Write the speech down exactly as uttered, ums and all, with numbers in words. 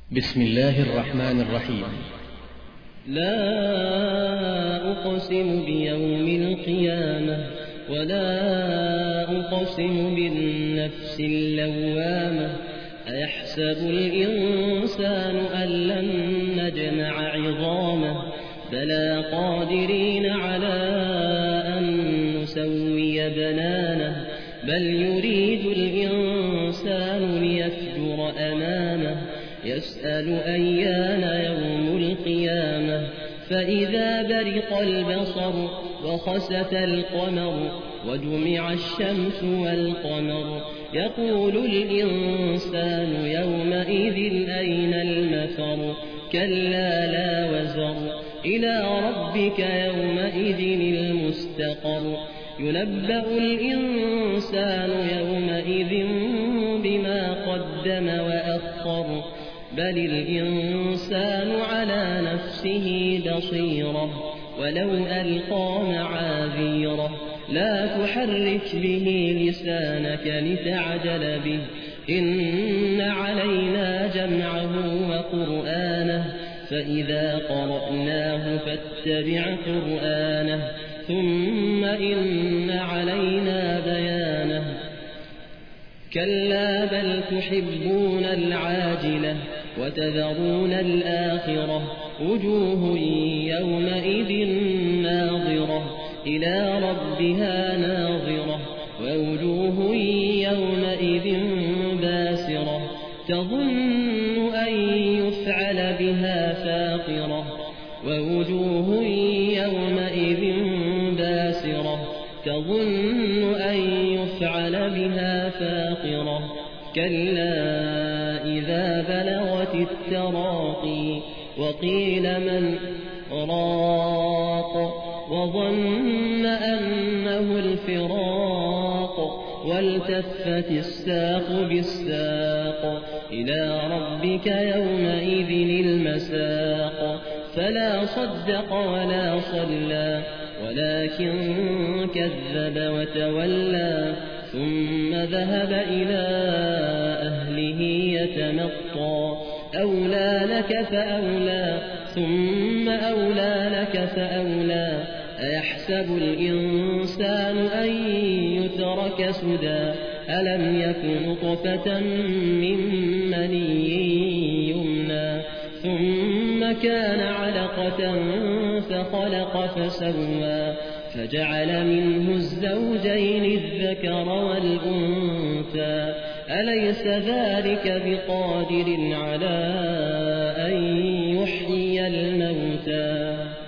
بسم الله الرحمن الرحيم. لا أقسم بيوم القيامة ولا أقسم بالنفس اللوامة أيحسب الإنسان أن لن نجمع عظامه بلى قادرين على أن نسوي بنانه بل يريد الإنسان ليفجر أمامه يسأل أيان يوم القيامة فإذا برق البصر وخسف القمر وجمع الشمس والقمر يقول الإنسان يومئذ أين المفر كلا لا وزر إلى ربك يومئذ المستقر ينبأ الإنسان يومئذ بما قدم وأخر بل الإنسان على نفسه بصيرة ولو ألقى معاذيره لا تحرك به لسانك لتعجل به إن علينا جمعه وقرآنه فإذا قرأناه فاتبع قرآنه ثم إن علينا بيانه كلا بل تحبون العاجلة وتذرون الآخرة وجوه يومئذ ناظرة إلى ربها ناظرة ووجوه يومئذ باسرة تظن أن يفعل بها فاقرة ووجوه يومئذ باسرة تظن أن يفعل بها فاقرة كلا إذا بلغت التراقي وقيل من راق وظن أنه الفراق والتفت الساق بالساق إلى ربك يومئذ المساق فلا صدق ولا صلى ولكن كذب وتولى ثم ذهب إلى أهله يتمطى أولى لك فأولى ثم أولى لك فأولى أيحسب الإنسان أن يترك سدى ألم يك نطفة من مني يمنى ثم كان علقة فخلق فسوى فجعل منه الزوجين الذكر والأنثى أليس ذلك بقادر على أن يحيي الموتى